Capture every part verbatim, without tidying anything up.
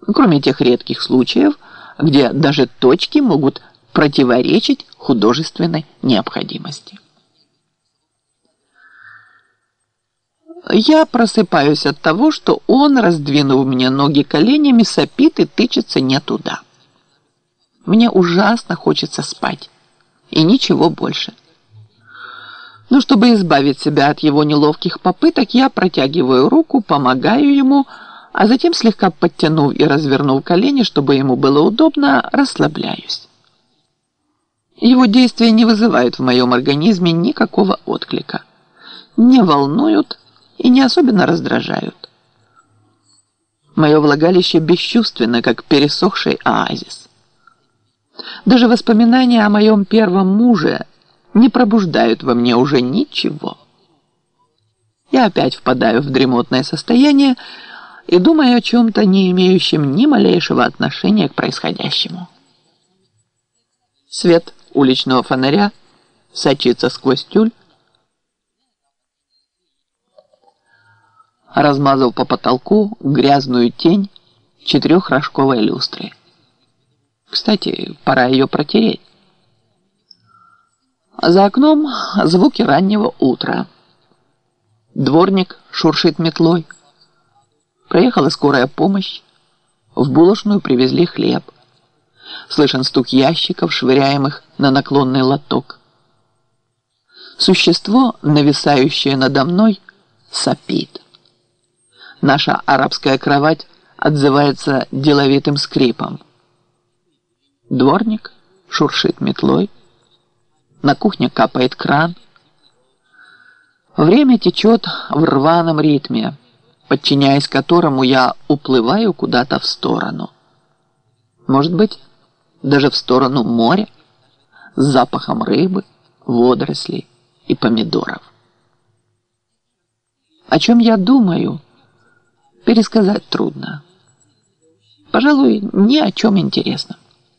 кроме тех редких случаев, где даже точки могут противоречить художественной необходимости. Я просыпаюсь от того, что он, раздвинув мне ноги коленями, сопит и тычется не туда. Мне ужасно хочется спать. И ничего больше. Но чтобы избавить себя от его неловких попыток, я протягиваю руку, помогаю ему, а затем, слегка подтянув и развернув колени, чтобы ему было удобно, расслабляюсь. Его действия не вызывают в моем организме никакого отклика. Не волнуют и не особенно раздражают. Мое влагалище бесчувственно, как пересохший оазис. Даже воспоминания о моем первом муже не пробуждают во мне уже ничего. Я опять впадаю в дремотное состояние и думаю о чем-то, не имеющем ни малейшего отношения к происходящему. Свет уличного фонаря сочится сквозь тюль, размазав по потолку грязную тень четырехрожковой люстры. Кстати, пора ее протереть. За окном звуки раннего утра. Дворник шуршит метлой. Проехала скорая помощь. В булочную привезли хлеб. Слышен стук ящиков, швыряемых на наклонный лоток. Существо, нависающее надо мной, сопит. Наша арабская кровать отзывается деловитым скрипом. Дворник шуршит метлой. На кухне капает кран. Время течет в рваном ритме, подчиняясь которому я уплываю куда-то в сторону. Может быть, даже в сторону моря с запахом рыбы, водорослей и помидоров. О чем я думаю, пересказать трудно. Пожалуй, ни о чем интересном.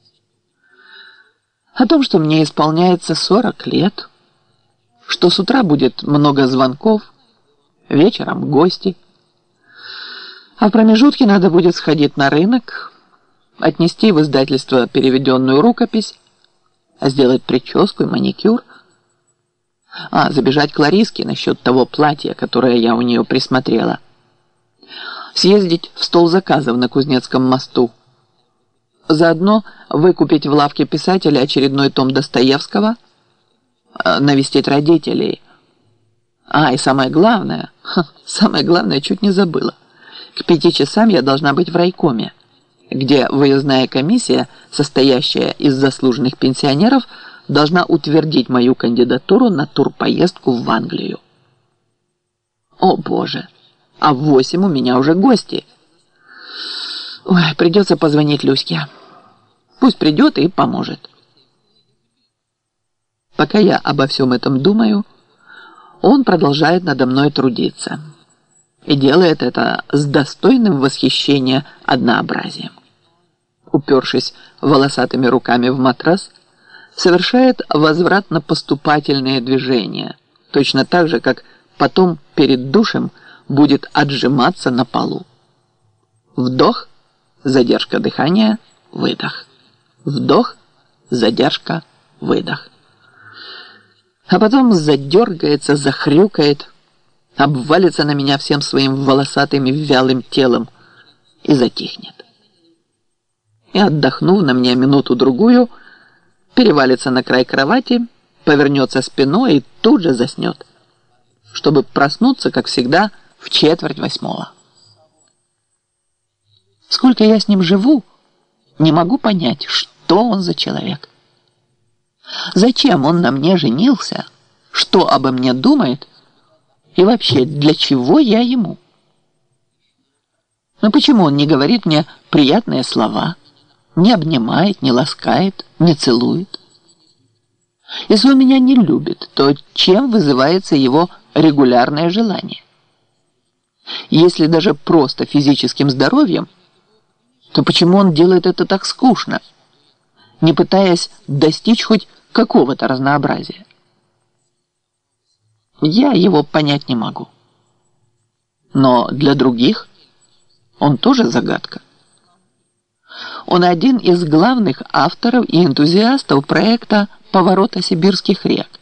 О том, что мне исполняется сорок лет, что с утра будет много звонков, вечером гости, а в промежутке надо будет сходить на рынок, отнести в издательство переведенную рукопись, сделать прическу и маникюр, а забежать к Лариске насчет того платья, которое я у нее присмотрела, съездить в стол заказов на Кузнецком мосту, заодно выкупить в лавке писателя очередной том Достоевского, навестить родителей. А, и самое главное, ха, самое главное, чуть не забыла. К пяти часам я должна быть в райкоме, где выездная комиссия, состоящая из заслуженных пенсионеров, должна утвердить мою кандидатуру на турпоездку в Англию. О, Боже! А в восемь у меня уже гости. Ой, придется позвонить Люське. Пусть придет и поможет. Пока я обо всем этом думаю, он продолжает надо мной трудиться. И делает это с достойным восхищения однообразием. Упершись волосатыми руками в матрас, совершает возвратно-поступательные движения, точно так же, как потом перед душем будет отжиматься на полу. Вдох, задержка дыхания, выдох. Вдох, задержка, выдох. А потом задергается, захрюкает, обвалится на меня всем своим волосатым и вялым телом и затихнет. И, отдохнув на мне минуту-другую, перевалится на край кровати, повернется спиной и тут же заснет, чтобы проснуться, как всегда, в четверть восьмого. Сколько я с ним живу, не могу понять, что он за человек. Зачем он на мне женился, что обо мне думает и вообще для чего я ему? Но почему он не говорит мне приятные слова, не обнимает, не ласкает, не целует? Если он меня не любит, то чем вызывается его регулярное желание? Если даже просто физическим здоровьем, то почему он делает это так скучно, не пытаясь достичь хоть какого-то разнообразия? Я его понять не могу. Но для других он тоже загадка. Он один из главных авторов и энтузиастов проекта «Поворота сибирских рек».